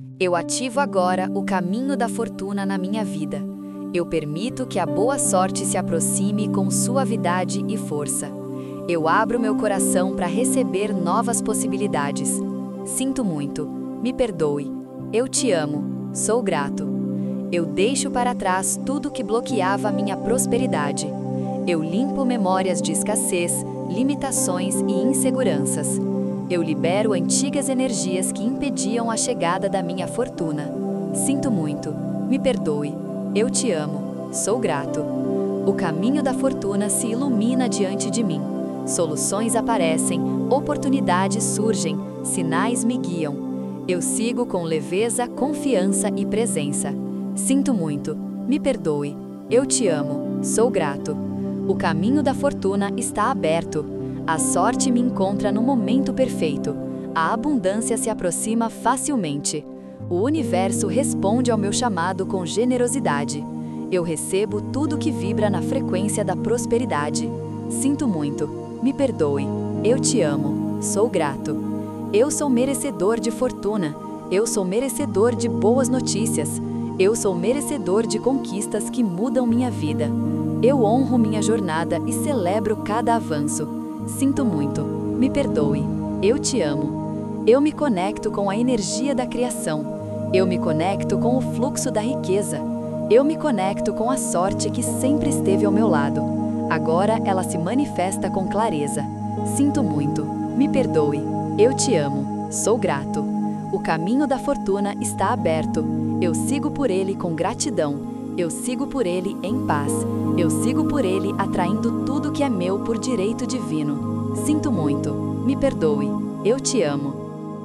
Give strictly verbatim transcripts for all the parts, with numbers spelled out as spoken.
Eu ativo agora o caminho da fortuna na minha vida. Eu permito que a boa sorte se aproxime com suavidade e força. Eu abro meu coração para receber novas possibilidades. Sinto muito, me perdoe. Eu te amo, sou grato. Eu deixo para trás tudo que bloqueava a minha prosperidade. Eu limpo memórias de escassez, limitações e inseguranças. Eu libero antigas energias que impediam a chegada da minha fortuna. Sinto muito, me perdoe. Eu te amo, sou grato. O caminho da fortuna se ilumina diante de mim. Soluções aparecem, oportunidades surgem, sinais me guiam. Eu sigo com leveza, confiança e presença. Sinto muito, me perdoe. Eu te amo, sou grato. O caminho da fortuna está aberto. A sorte me encontra no momento perfeito. A abundância se aproxima facilmente. O universo responde ao meu chamado com generosidade. Eu recebo tudo que vibra na frequência da prosperidade. Sinto muito, me perdoe. Eu te amo, sou grato. Eu sou merecedor de fortuna. Eu sou merecedor de boas notícias. Eu sou merecedor de conquistas que mudam minha vida. Eu honro minha jornada e celebro cada avanço. Sinto muito, me perdoe. Eu te amo. Eu me conecto com a energia da criação. Eu me conecto com o fluxo da riqueza. Eu me conecto com a sorte que sempre esteve ao meu lado. Agora ela se manifesta com clareza. Sinto muito, me perdoe. Eu te amo, sou grato. O caminho da fortuna está aberto. Eu sigo por ele com gratidão. Eu sigo por ele em paz. Eu sigo por ele atraindo tudo que é meu por direito divino. Sinto muito, me perdoe. Eu te amo.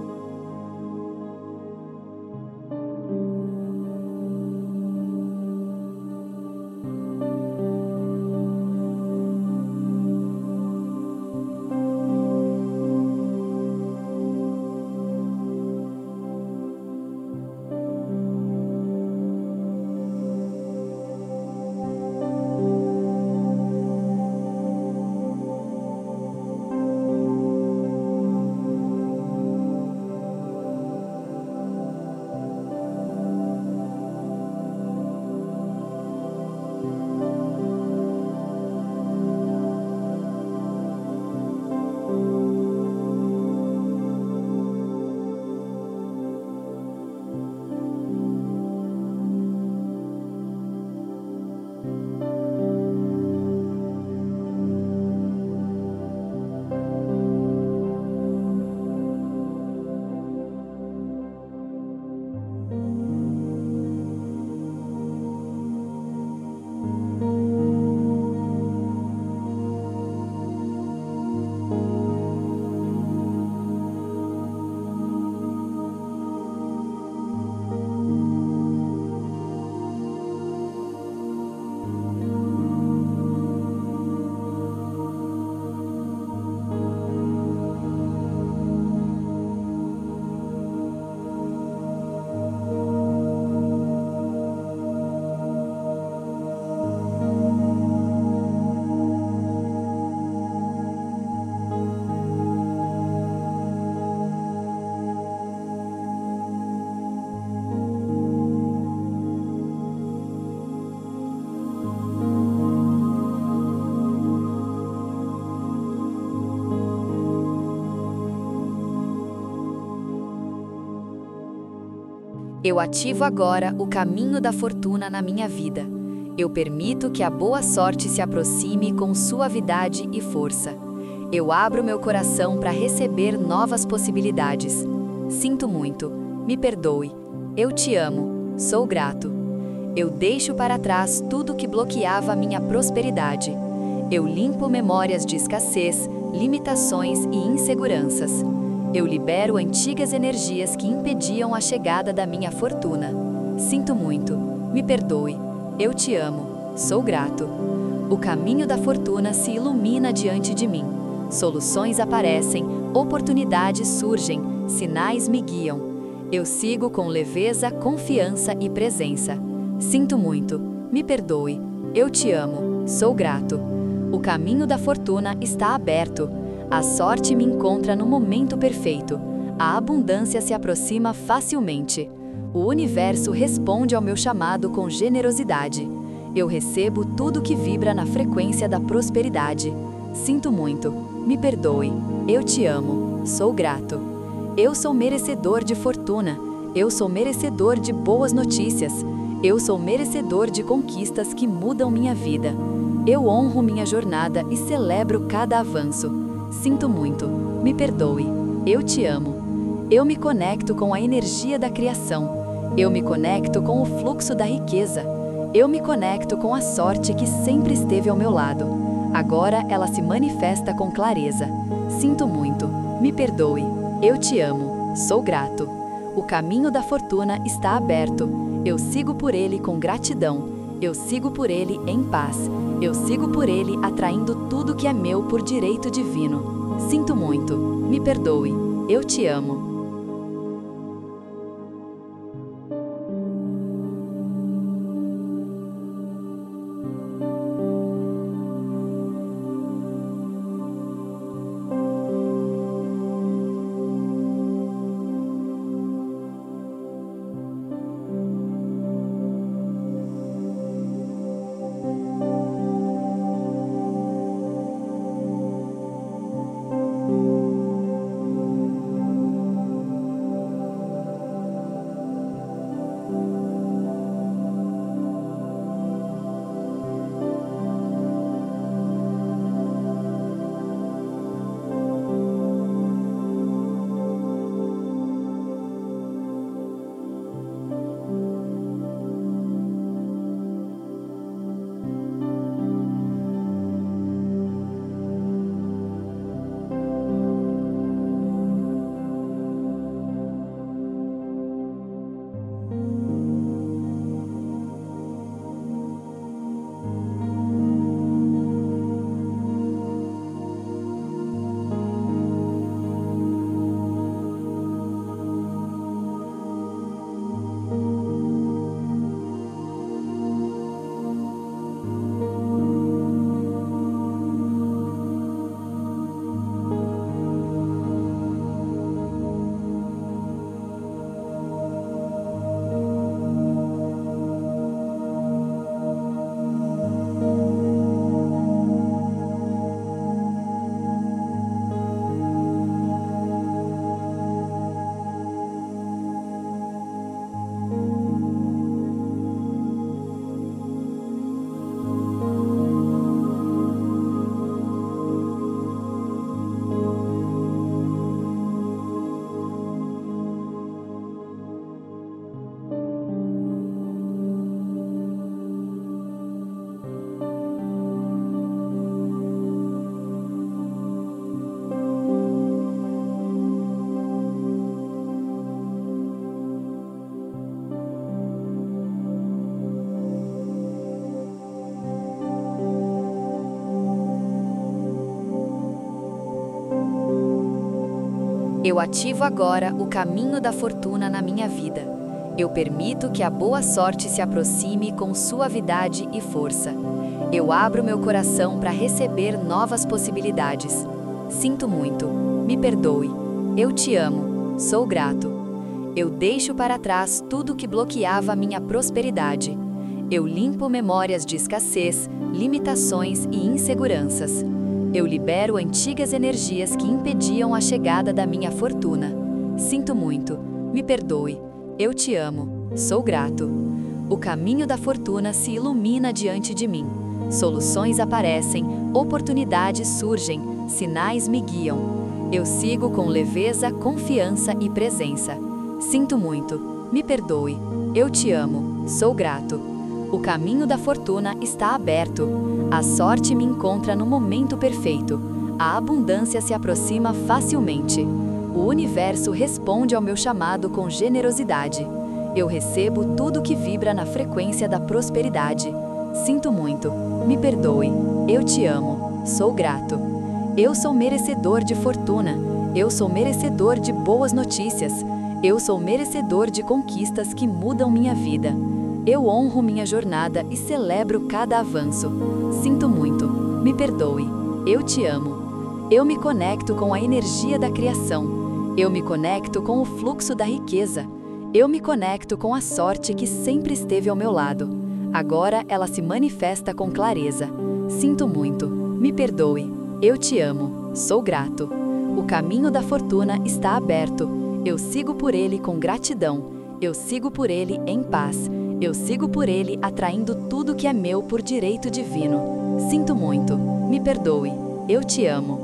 Eu ativo agora o caminho da fortuna na minha vida. Eu permito que a boa sorte se aproxime com suavidade e força. Eu abro meu coração para receber novas possibilidades. Sinto muito, me perdoe. Eu te amo, sou grato. Eu deixo para trás tudo que bloqueava a minha prosperidade. Eu limpo memórias de escassez, limitações e inseguranças. Eu libero antigas energias que impediam a chegada da minha fortuna. Sinto muito, me perdoe. Eu te amo, sou grato. O caminho da fortuna se ilumina diante de mim. Soluções aparecem, oportunidades surgem, sinais me guiam. Eu sigo com leveza, confiança e presença. Sinto muito, me perdoe. Eu te amo, sou grato. O caminho da fortuna está aberto. A sorte me encontra no momento perfeito. A abundância se aproxima facilmente. O universo responde ao meu chamado com generosidade. Eu recebo tudo que vibra na frequência da prosperidade. Sinto muito, me perdoe, eu te amo, sou grato. Eu sou merecedor de fortuna, eu sou merecedor de boas notícias, eu sou merecedor de conquistas que mudam minha vida. Eu honro minha jornada e celebro cada avanço. Sinto muito, me perdoe, eu te amo. Eu me conecto com a energia da criação. Eu me conecto com o fluxo da riqueza. Eu me conecto com a sorte que sempre esteve ao meu lado. Agora ela se manifesta com clareza. Sinto muito, me perdoe, eu te amo, sou grato. O caminho da fortuna está aberto. Eu sigo por ele com gratidão. Eu sigo por ele em paz. Eu sigo por ele atraindo tudo que é meu por direito divino. Sinto muito, me perdoe, eu te amo. Eu ativo agora o caminho da fortuna na minha vida. Eu permito que a boa sorte se aproxime com suavidade e força. Eu abro meu coração para receber novas possibilidades. Sinto muito, me perdoe, eu te amo, sou grato. Eu deixo para trás tudo que bloqueava minha prosperidade. Eu limpo memórias de escassez, limitações e inseguranças. Eu libero antigas energias que impediam a chegada da minha fortuna. Sinto muito, me perdoe, eu te amo, sou grato. O caminho da fortuna se ilumina diante de mim. Soluções aparecem, oportunidades surgem, sinais me guiam. Eu sigo com leveza, confiança e presença. Sinto muito, me perdoe, eu te amo, sou grato. O caminho da fortuna está aberto. A sorte me encontra no momento perfeito. A abundância se aproxima facilmente. O universo responde ao meu chamado com generosidade. Eu recebo tudo que vibra na frequência da prosperidade. Sinto muito, me perdoe, eu te amo, sou grato. Eu sou merecedor de fortuna. Eu sou merecedor de boas notícias. Eu sou merecedor de conquistas que mudam minha vida. Eu honro minha jornada e celebro cada avanço. Sinto muito, me perdoe, eu te amo. Eu me conecto com a energia da criação. Eu me conecto com o fluxo da riqueza. Eu me conecto com a sorte que sempre esteve ao meu lado. Agora ela se manifesta com clareza. Sinto muito. Me perdoe. Eu te amo. Sou grato. O caminho da fortuna está aberto. Eu sigo por ele com gratidão. Eu sigo por ele em paz. Eu sigo por ele atraindo tudo que é meu por direito divino. Sinto muito. Me perdoe. Eu te amo.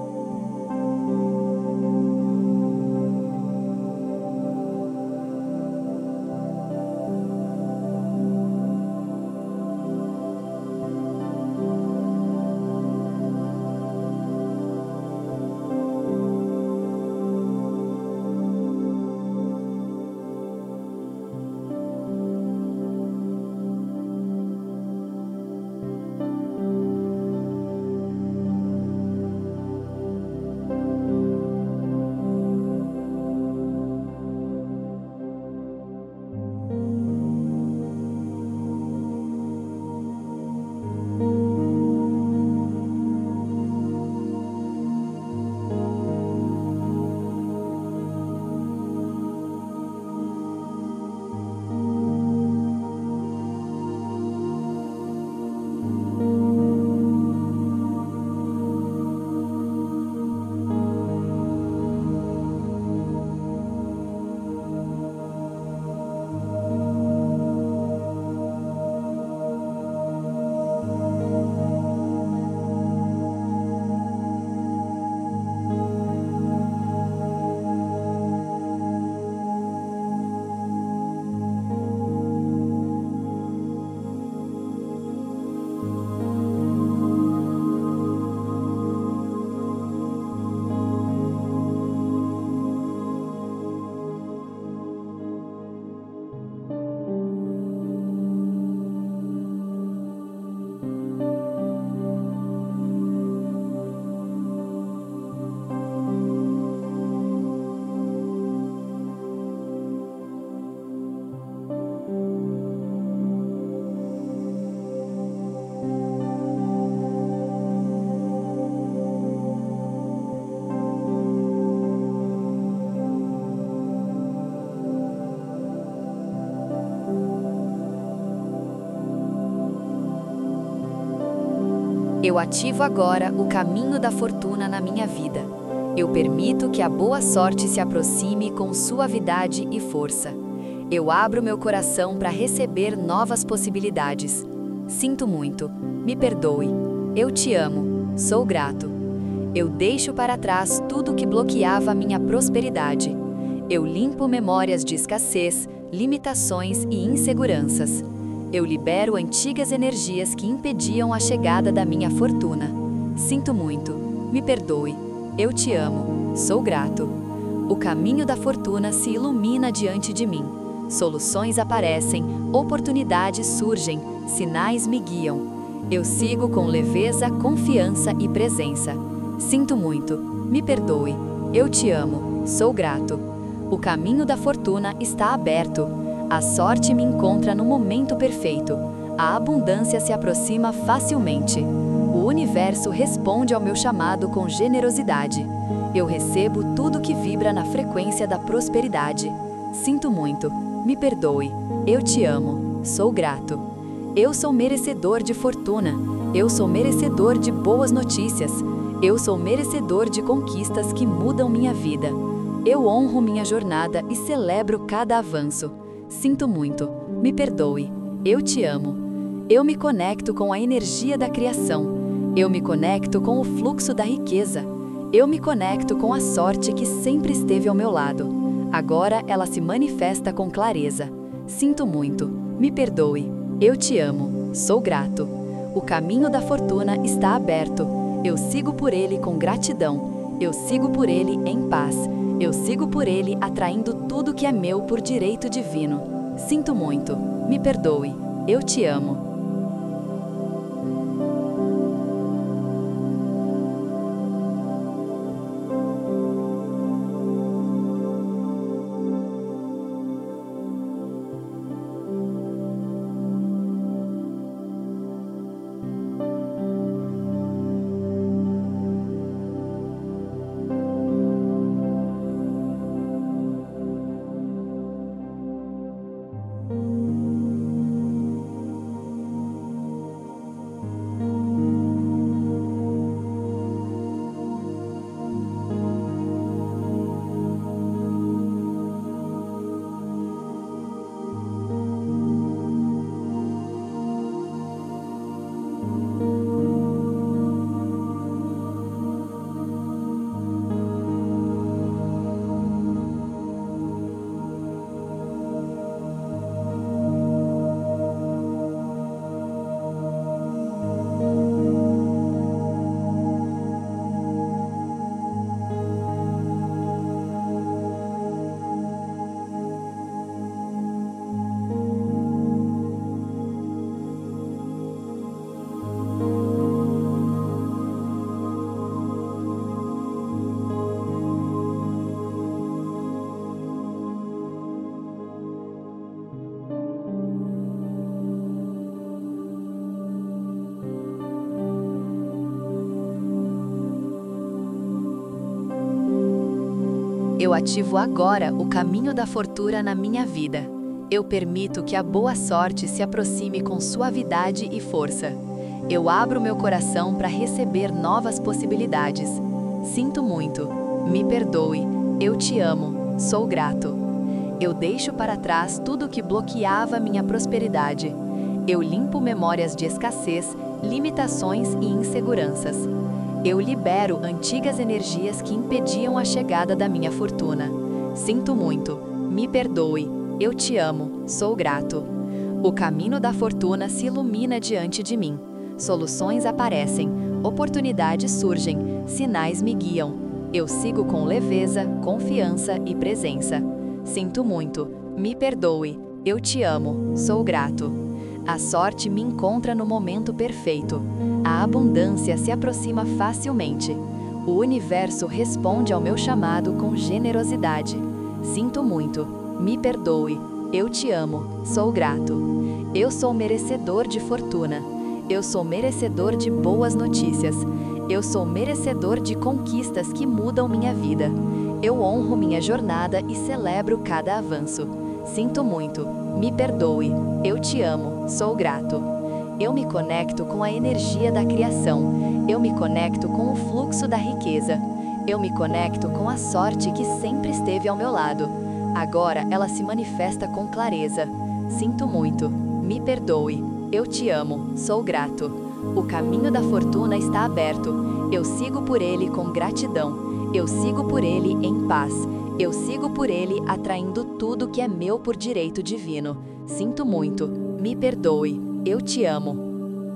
Eu ativo agora o caminho da fortuna na minha vida. Eu permito que a boa sorte se aproxime com suavidade e força. Eu abro meu coração para receber novas possibilidades. Sinto muito. Me perdoe. Eu te amo. Sou grato. Eu deixo para trás tudo que bloqueava minha prosperidade. Eu limpo memórias de escassez, limitações e inseguranças. Eu libero antigas energias que impediam a chegada da minha fortuna. Sinto muito. Me perdoe. Eu te amo. Sou grato. O caminho da fortuna se ilumina diante de mim. Soluções aparecem, oportunidades surgem, sinais me guiam. Eu sigo com leveza, confiança e presença. Sinto muito. Me perdoe. Eu te amo. Sou grato. O caminho da fortuna está aberto. A sorte me encontra no momento perfeito. A abundância se aproxima facilmente. O universo responde ao meu chamado com generosidade. Eu recebo tudo que vibra na frequência da prosperidade. Sinto muito. Me perdoe. Eu te amo. Sou grato. Eu sou merecedor de fortuna. Eu sou merecedor de boas notícias. Eu sou merecedor de conquistas que mudam minha vida. Eu honro minha jornada e celebro cada avanço. Sinto muito. Me perdoe. Eu te amo. Eu me conecto com a energia da criação. Eu me conecto com o fluxo da riqueza. Eu me conecto com a sorte que sempre esteve ao meu lado. Agora ela se manifesta com clareza. Sinto muito. Me perdoe. Eu te amo. Sou grato. O caminho da fortuna está aberto. Eu sigo por ele com gratidão. Eu sigo por ele em paz. Eu sigo por ele atraindo tudo que é meu por direito divino. Sinto muito. Me perdoe. Eu te amo. Eu ativo agora o caminho da fortuna na minha vida. Eu permito que a boa sorte se aproxime com suavidade e força. Eu abro meu coração para receber novas possibilidades. Sinto muito. Me perdoe. Eu te amo. Sou grato. Eu deixo para trás tudo que bloqueava minha prosperidade. Eu limpo memórias de escassez, limitações e inseguranças. Eu libero antigas energias que impediam a chegada da minha fortuna. Sinto muito. Me perdoe. Eu te amo. Sou grato. O caminho da fortuna se ilumina diante de mim. Soluções aparecem, oportunidades surgem, sinais me guiam. Eu sigo com leveza, confiança e presença. Sinto muito. Me perdoe. Eu te amo. Sou grato. A sorte me encontra no momento perfeito. A abundância se aproxima facilmente. O universo responde ao meu chamado com generosidade. Sinto muito. Me perdoe. Eu te amo. Sou grato. Eu sou merecedor de fortuna. Eu sou merecedor de boas notícias. Eu sou merecedor de conquistas que mudam minha vida. Eu honro minha jornada e celebro cada avanço. Sinto muito. Me perdoe. Eu te amo. Sou grato. Eu me conecto com a energia da criação. Eu me conecto com o fluxo da riqueza. Eu me conecto com a sorte que sempre esteve ao meu lado. Agora ela se manifesta com clareza. Sinto muito. Me perdoe. Eu te amo. Sou grato. O caminho da fortuna está aberto. Eu sigo por ele com gratidão. Eu sigo por ele em paz. Eu sigo por ele atraindo tudo que é meu por direito divino. Sinto muito. Me perdoe. Eu te amo.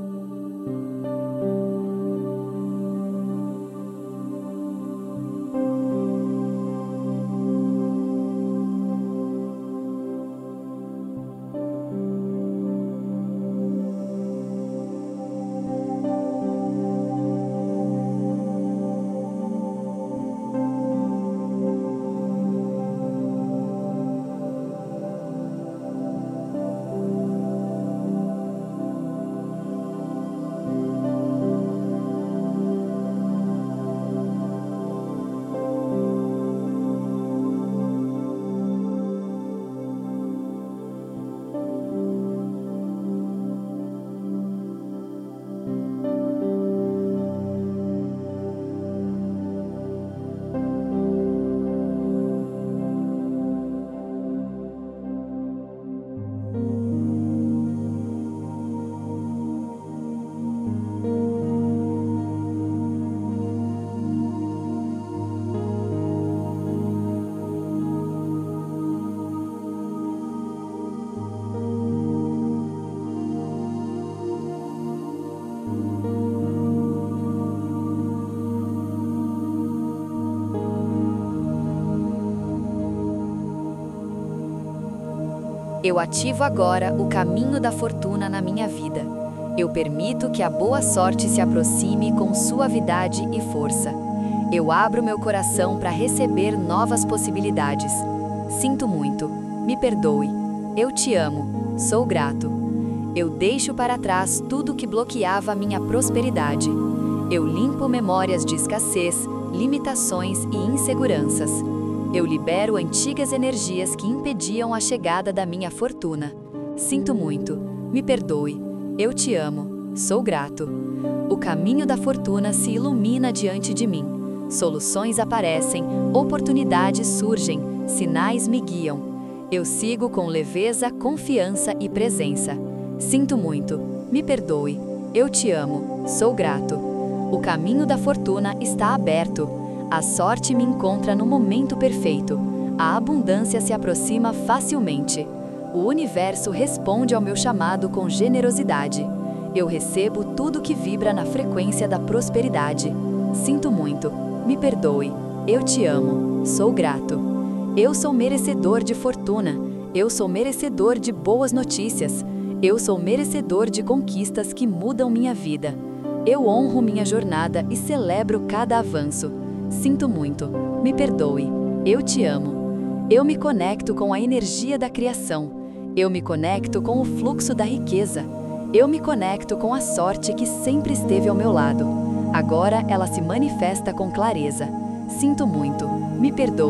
Eu ativo agora o caminho da fortuna na minha vida. Eu permito que a boa sorte se aproxime com suavidade e força. Eu abro meu coração para receber novas possibilidades. Sinto muito. Me perdoe. Eu te amo. Sou grato. Eu deixo para trás tudo que bloqueava minha prosperidade. Eu limpo memórias de escassez, limitações e inseguranças. Eu libero antigas energias que impediam a chegada da minha fortuna. Sinto muito. Me perdoe. Eu te amo. Sou grato. O caminho da fortuna se ilumina diante de mim. Soluções aparecem, oportunidades surgem, sinais me guiam. Eu sigo com leveza, confiança e presença. Sinto muito. Me perdoe. Eu te amo. Sou grato. O caminho da fortuna está aberto. A sorte me encontra no momento perfeito. A abundância se aproxima facilmente. O universo responde ao meu chamado com generosidade. Eu recebo tudo que vibra na frequência da prosperidade. Sinto muito. Me perdoe. Eu te amo. Sou grato. Eu sou merecedor de fortuna. Eu sou merecedor de boas notícias. Eu sou merecedor de conquistas que mudam minha vida. Eu honro minha jornada e celebro cada avanço. Sinto muito. Me perdoe. Eu te amo. Eu me conecto com a energia da criação. Eu me conecto com o fluxo da riqueza. Eu me conecto com a sorte que sempre esteve ao meu lado. Agora ela se manifesta com clareza. Sinto muito. Me perdoe.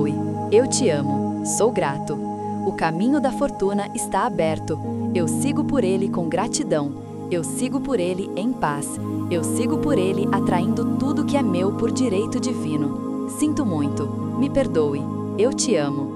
Eu te amo, sou grato. O caminho da fortuna está aberto. Eu sigo por ele com gratidão. Eu sigo por ele em paz. Eu sigo por ele atraindo tudo que é meu por direito divino. Sinto muito. Me perdoe. Eu te amo.